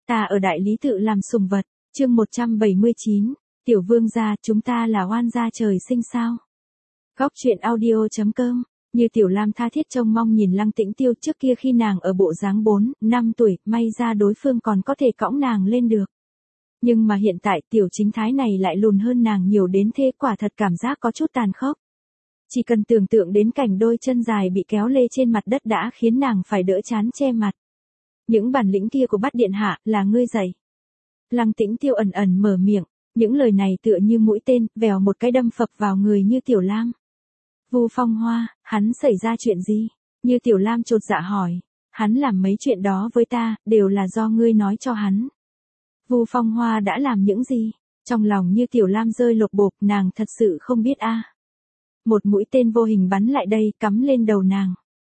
Ta ở đại lý tự làm sùng vật, chương 179, tiểu vương gia, chúng ta là oan gia trời sinh sao? Góc truyện audio.com, như Tiểu Lam tha thiết trông mong nhìn Lăng Tĩnh Tiêu trước kia khi nàng ở bộ dáng 4, 5 tuổi, may ra đối phương còn có thể cõng nàng lên được. Nhưng mà hiện tại tiểu chính thái này lại lùn hơn nàng nhiều đến thế, quả thật cảm giác có chút tàn khốc. Chỉ cần tưởng tượng đến cảnh đôi chân dài bị kéo lê trên mặt đất đã khiến nàng phải đỡ chán che mặt. Những bản lĩnh kia của Bát điện hạ là ngươi dạy. Lăng Tĩnh Tiêu ẩn ẩn mở miệng, những lời này tựa như mũi tên, vèo một cái đâm phập vào người Như Tiểu Lam. Vu Phong Hoa, hắn xảy ra chuyện gì? Như Tiểu Lam chột dạ hỏi. Hắn làm mấy chuyện đó với ta, đều là do ngươi nói cho hắn. Vu Phong Hoa đã làm những gì? Trong lòng Như Tiểu Lam rơi lột bột, nàng thật sự không biết a. Một mũi tên vô hình bắn lại đây, cắm lên đầu nàng.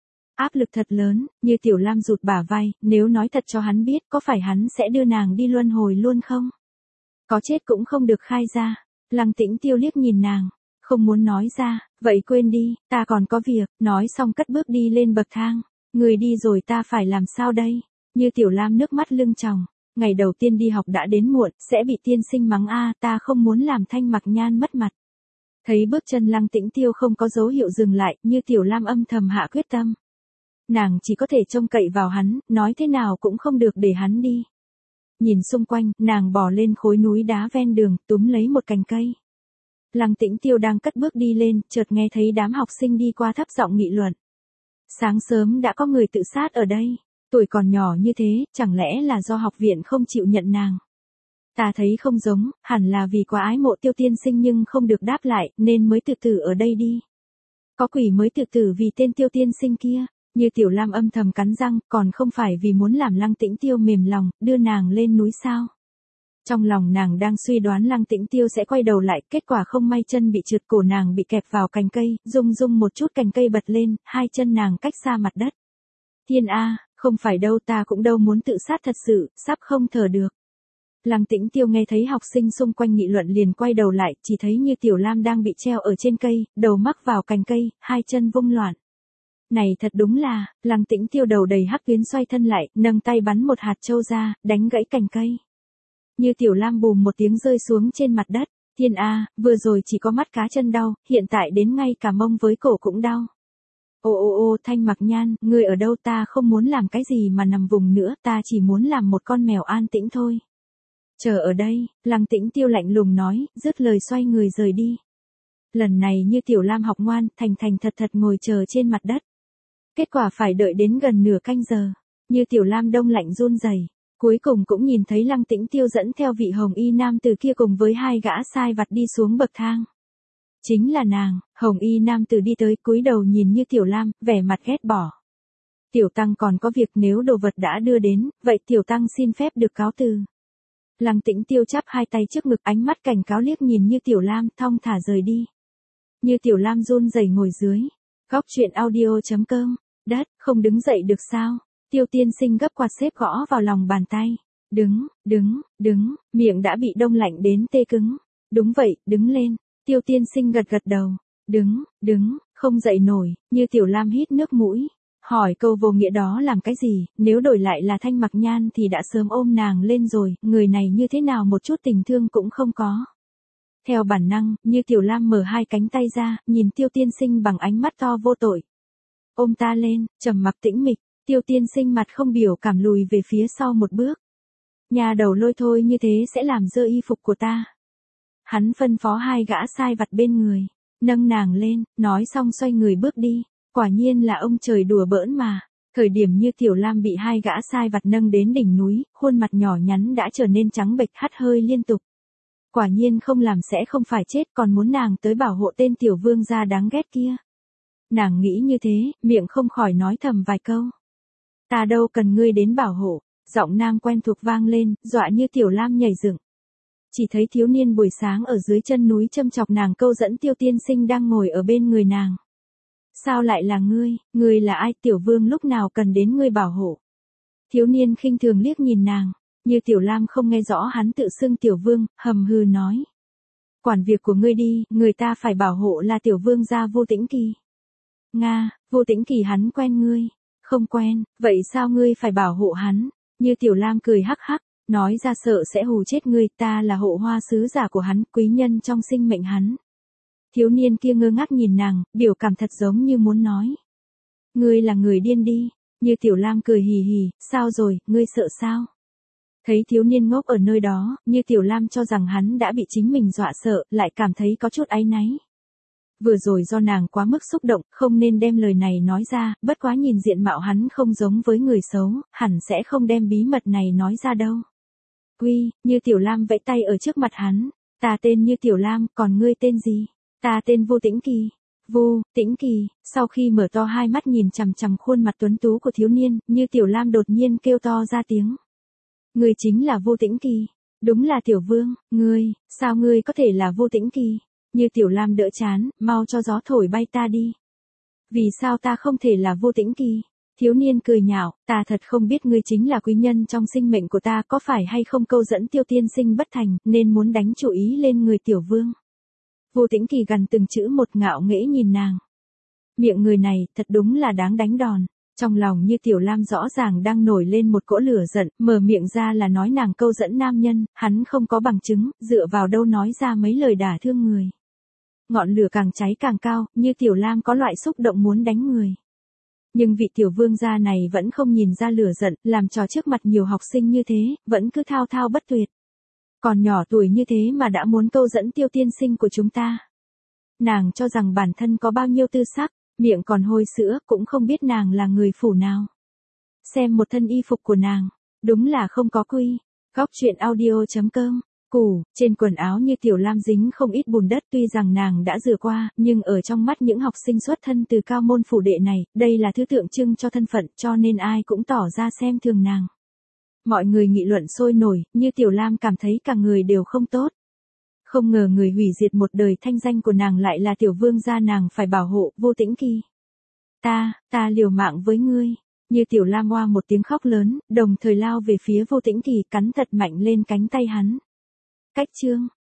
Áp lực thật lớn, Như Tiểu Lam rụt bả vai, nếu nói thật cho hắn biết, có phải hắn sẽ đưa nàng đi luân hồi luôn không? Có chết cũng không được khai ra. Lăng Tĩnh Tiêu liếc nhìn nàng, không muốn nói ra, vậy quên đi, ta còn có việc, nói xong cất bước đi lên bậc thang. Người đi rồi ta phải làm sao đây? Như Tiểu Lam nước mắt lưng tròng, ngày đầu tiên đi học đã đến muộn, sẽ bị tiên sinh mắng a, ta không muốn làm Thanh Mặc Nhan mất mặt. Thấy bước chân Lăng Tĩnh Tiêu không có dấu hiệu dừng lại, Như Tiểu Lam âm thầm hạ quyết tâm. Nàng chỉ có thể trông cậy vào hắn, nói thế nào cũng không được để hắn đi. Nhìn xung quanh, nàng bò lên khối núi đá ven đường, túm lấy một cành cây. Lăng Tĩnh Tiêu đang cất bước đi lên, chợt nghe thấy đám học sinh đi qua thấp giọng nghị luận. Sáng sớm đã có người tự sát ở đây, tuổi còn nhỏ như thế, chẳng lẽ là do học viện không chịu nhận nàng? Ta thấy không giống, hẳn là vì quá ái mộ Tiêu tiên sinh nhưng không được đáp lại, nên mới tự tử ở đây đi. Có quỷ mới tự tử vì tên Tiêu tiên sinh kia. Như Tiểu Lam âm thầm cắn răng, còn không phải vì muốn làm Lăng Tĩnh Tiêu mềm lòng, đưa nàng lên núi sao? Trong lòng nàng đang suy đoán Lăng Tĩnh Tiêu sẽ quay đầu lại, kết quả không may chân bị trượt, cổ nàng bị kẹp vào cành cây, rung rung một chút cành cây bật lên, hai chân nàng cách xa mặt đất. Thiên A, không phải đâu, ta cũng đâu muốn tự sát thật sự, sắp không thở được. Lăng Tĩnh Tiêu nghe thấy học sinh xung quanh nghị luận liền quay đầu lại, chỉ thấy Như Tiểu Lam đang bị treo ở trên cây, đầu mắc vào cành cây, hai chân vung loạn. Này thật đúng là, Lăng Tĩnh Tiêu đầu đầy hắc tuyến xoay thân lại, nâng tay bắn một hạt châu ra, đánh gãy cành cây. Như Tiểu Lam bùm một tiếng rơi xuống trên mặt đất. Thiên A, vừa rồi chỉ có mắt cá chân đau, hiện tại đến ngay cả mông với cổ cũng đau. Ô, Thanh Mặc Nhan, ngươi ở đâu? Ta không muốn làm cái gì mà nằm vùng nữa, ta chỉ muốn làm một con mèo an tĩnh thôi. Chờ ở đây, Lăng Tĩnh Tiêu lạnh lùng nói, dứt lời xoay người rời đi. Lần này Như Tiểu Lam học ngoan, thành thật ngồi chờ trên mặt đất. Kết quả phải đợi đến gần nửa canh giờ. Như Tiểu Lam đông lạnh run rẩy, cuối cùng cũng nhìn thấy Lăng Tĩnh Tiêu dẫn theo vị hồng y nam tử kia cùng với hai gã sai vặt đi xuống bậc thang. Chính là nàng. Hồng y nam tử đi tới, cúi đầu nhìn Như Tiểu Lam, vẻ mặt ghét bỏ. Tiểu tăng còn có việc, nếu đồ vật đã đưa đến, vậy tiểu tăng xin phép được cáo từ. Lăng Tĩnh Tiêu chắp hai tay trước ngực, ánh mắt cảnh cáo liếc nhìn Như Tiểu Lam, thong thả rời đi. Như Tiểu Lam run rẩy ngồi dưới. Góc truyện audio.com. Đất, không đứng dậy được sao? Tiêu tiên sinh gấp quạt xếp gõ vào lòng bàn tay. Đứng, miệng đã bị đông lạnh đến tê cứng. Đúng vậy, đứng lên. Tiêu tiên sinh gật đầu. Đứng, không dậy nổi. Như Tiểu Lam hít nước mũi. Hỏi câu vô nghĩa đó làm cái gì, nếu đổi lại là Thanh Mặc Nhan thì đã sớm ôm nàng lên rồi, người này như thế nào một chút tình thương cũng không có. Theo bản năng, Như Tiểu Lam mở hai cánh tay ra, nhìn Tiêu tiên sinh bằng ánh mắt to vô tội. Ôm ta lên, trầm mặc tĩnh mịch, Tiêu tiên sinh mặt không biểu cảm lùi về phía sau một bước. Nhà đầu lôi thôi, như thế sẽ làm dơ y phục của ta. Hắn phân phó hai gã sai vặt bên người, nâng nàng lên, nói xong xoay người bước đi. Quả nhiên là ông trời đùa bỡn mà. Thời điểm Như Tiểu Lam bị hai gã sai vặt nâng đến đỉnh núi, khuôn mặt nhỏ nhắn đã trở nên trắng bệch, hắt hơi liên tục. Quả nhiên không làm sẽ không phải chết, còn muốn nàng tới bảo hộ tên tiểu vương gia đáng ghét kia. Nàng nghĩ như thế, miệng không khỏi nói thầm vài câu. Ta đâu cần ngươi đến bảo hộ. Giọng nam quen thuộc vang lên, dọa Như Tiểu Lam nhảy dựng. Chỉ thấy thiếu niên buổi sáng ở dưới chân núi châm chọc nàng câu dẫn Tiêu tiên sinh đang ngồi ở bên người nàng. Sao lại là ngươi là ai? Tiểu vương lúc nào cần đến ngươi bảo hộ? Thiếu niên khinh thường liếc nhìn nàng. Như Tiểu Lam không nghe rõ hắn tự xưng tiểu vương, hầm hừ nói. Quản việc của ngươi đi, người ta phải bảo hộ là tiểu vương gia Vô Tĩnh Kỳ. Nga, Vô Tĩnh Kỳ hắn quen ngươi? Không quen, vậy sao ngươi phải bảo hộ hắn? Như Tiểu Lam cười hắc hắc, Nói ra sợ sẽ hù chết ngươi, ta là hộ hoa sứ giả của hắn, quý nhân trong sinh mệnh hắn. Thiếu niên kia ngơ ngác nhìn nàng, biểu cảm thật giống như muốn nói. Ngươi là người điên đi, Như Tiểu Lam cười hì hì, sao rồi, ngươi sợ sao? Thấy thiếu niên ngốc ở nơi đó, Như Tiểu Lam cho rằng hắn đã bị chính mình dọa sợ, lại cảm thấy có chút áy náy. Vừa rồi do nàng quá mức xúc động, không nên đem lời này nói ra, bất quá nhìn diện mạo hắn không giống với người xấu, hẳn sẽ không đem bí mật này nói ra đâu. Quy, Như Tiểu Lam vẫy tay ở trước mặt hắn, ta tên Như Tiểu Lam, còn ngươi tên gì? Ta tên Vu Tĩnh Kỳ. Vu Tĩnh Kỳ, sau khi mở to hai mắt nhìn chằm chằm khuôn mặt tuấn tú của thiếu niên, Như Tiểu Lam đột nhiên kêu to ra tiếng. Ngươi chính là Vu Tĩnh Kỳ. Đúng là Tiểu Vương, sao ngươi có thể là Vu Tĩnh Kỳ? Như Tiểu Lam đỡ chán, mau cho gió thổi bay ta đi. Vì sao ta không thể là Vu Tĩnh Kỳ? Thiếu niên cười nhạo, ta thật không biết ngươi chính là quý nhân trong sinh mệnh của ta, có phải hay không câu dẫn Tiêu tiên sinh bất thành, nên muốn đánh chủ ý lên người Tiểu Vương. Vu Tĩnh Kỳ gần từng chữ một ngạo nghễ nhìn nàng. Miệng người này, thật đúng là đáng đánh đòn. Trong lòng Như Tiểu Lam rõ ràng đang nổi lên một cỗ lửa giận, mở miệng ra là nói nàng câu dẫn nam nhân, hắn không có bằng chứng, dựa vào đâu nói ra mấy lời đả thương người. Ngọn lửa càng cháy càng cao, Như Tiểu Lam có loại xúc động muốn đánh người. Nhưng vị tiểu vương gia này vẫn không nhìn ra lửa giận, làm trò trước mặt nhiều học sinh như thế, vẫn cứ thao thao bất tuyệt. Còn nhỏ tuổi như thế mà đã muốn câu dẫn Tiêu tiên sinh của chúng ta. Nàng cho rằng bản thân có bao nhiêu tư sắc, miệng còn hôi sữa, cũng không biết nàng là người phủ nào. Xem một thân y phục của nàng, đúng là không có quy. Góc truyện audio.com. Trên quần áo Như Tiểu Lam dính không ít bùn đất, tuy rằng nàng đã rửa qua, nhưng ở trong mắt những học sinh xuất thân từ cao môn phủ đệ này, đây là thứ tượng trưng cho thân phận, cho nên ai cũng tỏ ra xem thường nàng. Mọi người nghị luận sôi nổi, Như Tiểu Lam cảm thấy cả người đều không tốt. Không ngờ người hủy diệt một đời thanh danh của nàng lại là tiểu vương gia nàng phải bảo hộ, Vu Tĩnh Kỳ. Ta liều mạng với ngươi. Như Tiểu Lam oa một tiếng khóc lớn, đồng thời lao về phía Vu Tĩnh Kỳ, cắn thật mạnh lên cánh tay hắn. Cách chương